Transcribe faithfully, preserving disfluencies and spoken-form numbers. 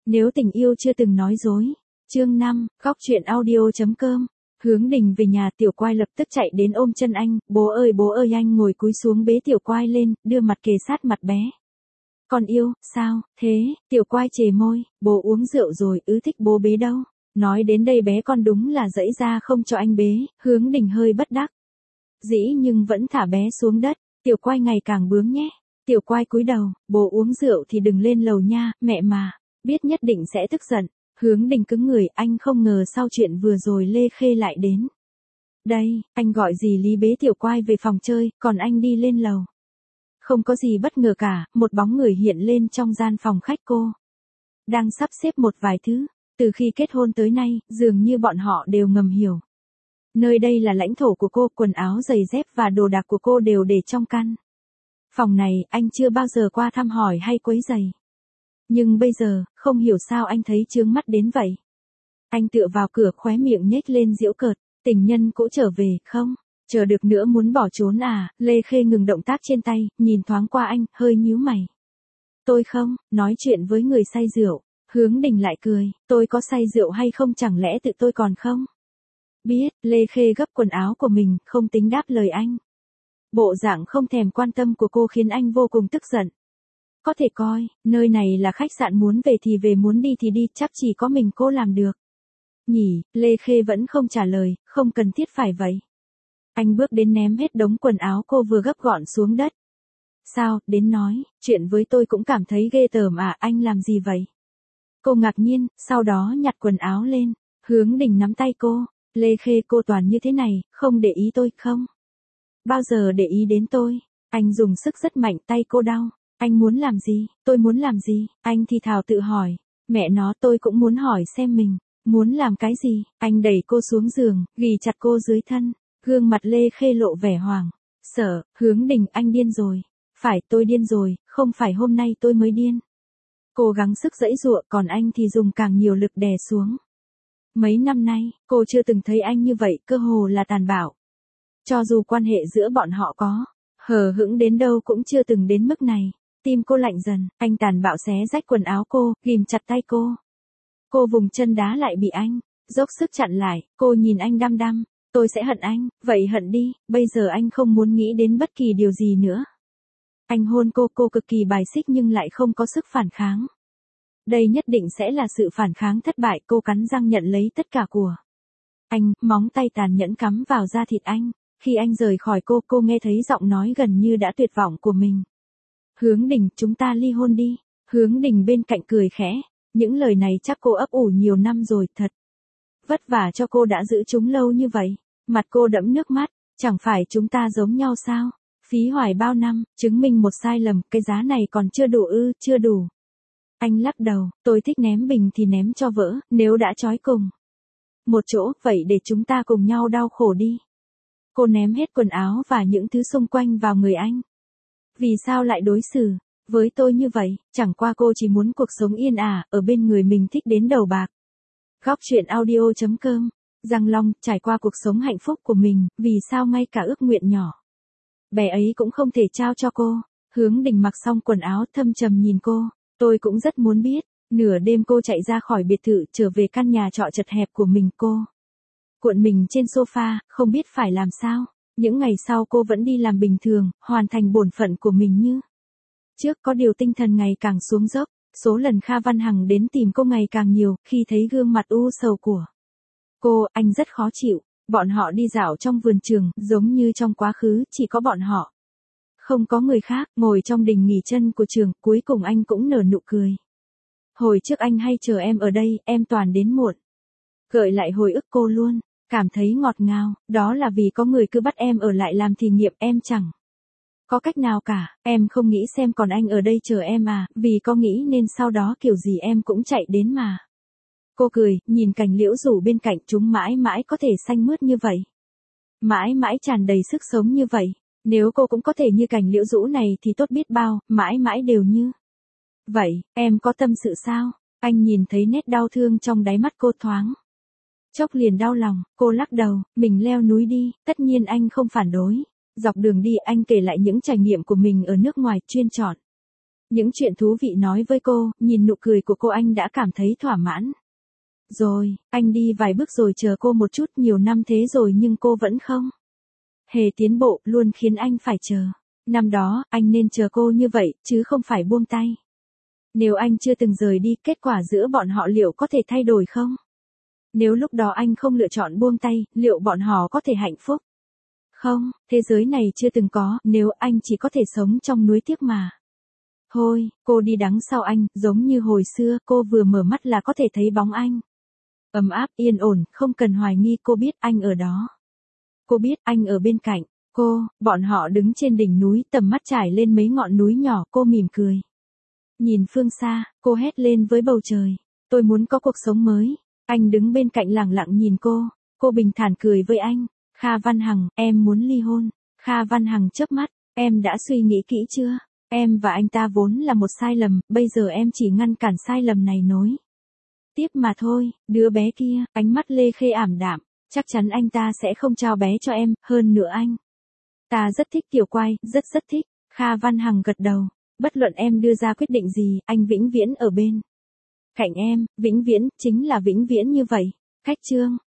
Nếu tình yêu chưa từng nói dối. Chương năm, góc truyện audio.com. Hướng Đình về nhà, Tiểu Quai lập tức chạy đến ôm chân anh, bố ơi bố ơi, anh ngồi cúi xuống bế Tiểu Quai lên, đưa mặt kề sát mặt bé. Con yêu, sao, thế, Tiểu Quai chề môi, bố uống rượu rồi, ứ thích bố bế đâu. Nói đến đây bé con đúng là dãy ra không cho anh bế, Hướng Đình hơi bất đắc dĩ nhưng vẫn thả bé xuống đất. Tiểu Quai ngày càng bướng nhé. Tiểu Quai cúi đầu, bố uống rượu thì đừng lên lầu nha, mẹ mà, biết nhất định sẽ tức giận. Hướng Đình cứng người, anh không ngờ sau chuyện vừa rồi Lê Khê lại đến. Đây, anh gọi dì Lý bế Tiểu Quai về phòng chơi, còn anh đi lên lầu. Không có gì bất ngờ cả, một bóng người hiện lên trong gian phòng khách cô. Đang sắp xếp một vài thứ, từ khi kết hôn tới nay, dường như bọn họ đều ngầm hiểu. Nơi đây là lãnh thổ của cô, quần áo giày dép và đồ đạc của cô đều để trong căn phòng này, anh chưa bao giờ qua thăm hỏi hay quấy rầy. Nhưng bây giờ, không hiểu sao anh thấy chướng mắt đến vậy. Anh tựa vào cửa, khóe miệng nhếch lên giễu cợt, tình nhân cũ trở về, không? Chờ được nữa muốn bỏ trốn à? Lê Khê ngừng động tác trên tay, nhìn thoáng qua anh, hơi nhíu mày. Tôi không, nói chuyện với người say rượu. Hướng Đình lại cười, tôi có say rượu hay không chẳng lẽ tự tôi còn không? Biết, Lê Khê gấp quần áo của mình, không tính đáp lời anh. Bộ dạng không thèm quan tâm của cô khiến anh vô cùng tức giận. Có thể coi, nơi này là khách sạn, muốn về thì về, muốn đi thì đi, chắc chỉ có mình cô làm được. Nhỉ, Lê Khê vẫn không trả lời, không cần thiết phải vậy. Anh bước đến ném hết đống quần áo cô vừa gấp gọn xuống đất. Sao, đến nói, chuyện với tôi cũng cảm thấy ghê tởm à, anh làm gì vậy? Cô ngạc nhiên, sau đó nhặt quần áo lên. Hướng Đình nắm tay cô, Lê Khê, cô toàn như thế này, không để ý tôi không? Bao giờ để ý đến tôi? Anh dùng sức rất mạnh, tay cô đau. Anh muốn làm gì? Tôi muốn làm gì? Anh thì thào tự hỏi. Mẹ nó, tôi cũng muốn hỏi xem mình muốn làm cái gì? Anh đẩy cô xuống giường, ghì chặt cô dưới thân. Gương mặt Lê Khê lộ vẻ hoảng sợ. Hướng Đình, anh điên rồi. Phải, tôi điên rồi, không phải hôm nay tôi mới điên. Cô gắng sức giãy giụa, còn anh thì dùng càng nhiều lực đè xuống. Mấy năm nay, cô chưa từng thấy anh như vậy, cơ hồ là tàn bạo. Cho dù quan hệ giữa bọn họ có hờ hững đến đâu cũng chưa từng đến mức này. Tim cô lạnh dần, anh tàn bạo xé rách quần áo cô, ghim chặt tay cô. Cô vùng chân đá lại bị anh dốc sức chặn lại, cô nhìn anh đăm đăm. Tôi sẽ hận anh, vậy hận đi, bây giờ anh không muốn nghĩ đến bất kỳ điều gì nữa. Anh hôn cô, cô cực kỳ bài xích nhưng lại không có sức phản kháng. Đây nhất định sẽ là sự phản kháng thất bại, cô cắn răng nhận lấy tất cả của anh, móng tay tàn nhẫn cắm vào da thịt anh. Khi anh rời khỏi cô, cô nghe thấy giọng nói gần như đã tuyệt vọng của mình. Hướng Đình, chúng ta ly hôn đi. Hướng Đình bên cạnh cười khẽ. Những lời này chắc cô ấp ủ nhiều năm rồi, thật vất vả cho cô đã giữ chúng lâu như vậy. Mặt cô đẫm nước mắt, chẳng phải chúng ta giống nhau sao? Phí hoài bao năm, chứng minh một sai lầm, cái giá này còn chưa đủ ư, chưa đủ. Anh lắc đầu, tôi thích ném bình thì ném cho vỡ, nếu đã trói cùng một chỗ, vậy để chúng ta cùng nhau đau khổ đi. Cô ném hết quần áo và những thứ xung quanh vào người anh. Vì sao lại đối xử với tôi như vậy? Chẳng qua cô chỉ muốn cuộc sống yên ả, ở bên người mình thích đến đầu bạc. Góc truyện audio.com. Giang Long trải qua cuộc sống hạnh phúc của mình, vì sao ngay cả ước nguyện nhỏ bé ấy cũng không thể trao cho cô? Hướng Đình mặc xong quần áo, thâm trầm nhìn cô. Tôi cũng rất muốn biết. Nửa đêm cô chạy ra khỏi biệt thự, trở về căn nhà trọ chật hẹp của mình, cô cuộn mình trên sofa, không biết phải làm sao. Những ngày sau cô vẫn đi làm bình thường, hoàn thành bổn phận của mình như trước, có điều tinh thần ngày càng xuống dốc. Số lần Kha Văn Hằng đến tìm cô ngày càng nhiều, khi thấy gương mặt u sầu của cô, anh rất khó chịu. Bọn họ đi dạo trong vườn trường, giống như trong quá khứ, chỉ có bọn họ. Không có người khác, ngồi trong đình nghỉ chân của trường, cuối cùng anh cũng nở nụ cười. Hồi trước anh hay chờ em ở đây, em toàn đến muộn. Gợi lại hồi ức cô luôn cảm thấy ngọt ngào, đó là vì có người cứ bắt em ở lại làm thí nghiệm, em chẳng có cách nào cả. Em không nghĩ xem còn anh ở đây chờ em à, vì có nghĩ nên sau đó kiểu gì em cũng chạy đến mà. Cô cười, nhìn cành liễu rủ bên cạnh, chúng mãi mãi có thể xanh mướt như vậy. Mãi mãi tràn đầy sức sống như vậy. Nếu cô cũng có thể như cành liễu rũ này thì tốt biết bao, mãi mãi đều như vậy. Em có tâm sự sao? Anh nhìn thấy nét đau thương trong đáy mắt cô, thoáng chốc liền đau lòng. Cô lắc đầu, mình leo núi đi, tất nhiên anh không phản đối. Dọc đường đi anh kể lại những trải nghiệm của mình ở nước ngoài, chuyên chọn Những chuyện thú vị nói với cô, nhìn nụ cười của cô anh đã cảm thấy thỏa mãn. Rồi, anh đi vài bước rồi chờ cô một chút, nhiều năm thế rồi nhưng cô vẫn không hề tiến bộ, luôn khiến anh phải chờ. Năm đó, anh nên chờ cô như vậy, chứ không phải buông tay. Nếu anh chưa từng rời đi, kết quả giữa bọn họ liệu có thể thay đổi không? Nếu lúc đó anh không lựa chọn buông tay, liệu bọn họ có thể hạnh phúc? Không, thế giới này chưa từng có, nếu anh chỉ có thể sống trong nuối tiếc mà. Thôi, cô đi đằng sau anh, giống như hồi xưa, cô vừa mở mắt là có thể thấy bóng anh. Ấm áp, yên ổn, không cần hoài nghi, cô biết anh ở đó. Cô biết anh ở bên cạnh cô, bọn họ đứng trên đỉnh núi, tầm mắt trải lên mấy ngọn núi nhỏ, cô mỉm cười. Nhìn phương xa, cô hét lên với bầu trời. Tôi muốn có cuộc sống mới. Anh đứng bên cạnh lặng lặng nhìn cô. Cô bình thản cười với anh. Kha Văn Hằng, em muốn ly hôn. Kha Văn Hằng chớp mắt. Em đã suy nghĩ kỹ chưa? Em và anh ta vốn là một sai lầm, bây giờ em chỉ ngăn cản sai lầm này nối tiếp mà thôi. Đứa bé kia, ánh mắt Lê Khê ảm đạm. Chắc chắn anh ta sẽ không trao bé cho em, hơn nữa anh ta rất thích Tiểu Quai, rất rất thích. Kha Văn Hằng gật đầu. Bất luận em đưa ra quyết định gì, anh vĩnh viễn ở bên cạnh em, vĩnh viễn, chính là vĩnh viễn như vậy. Khách chương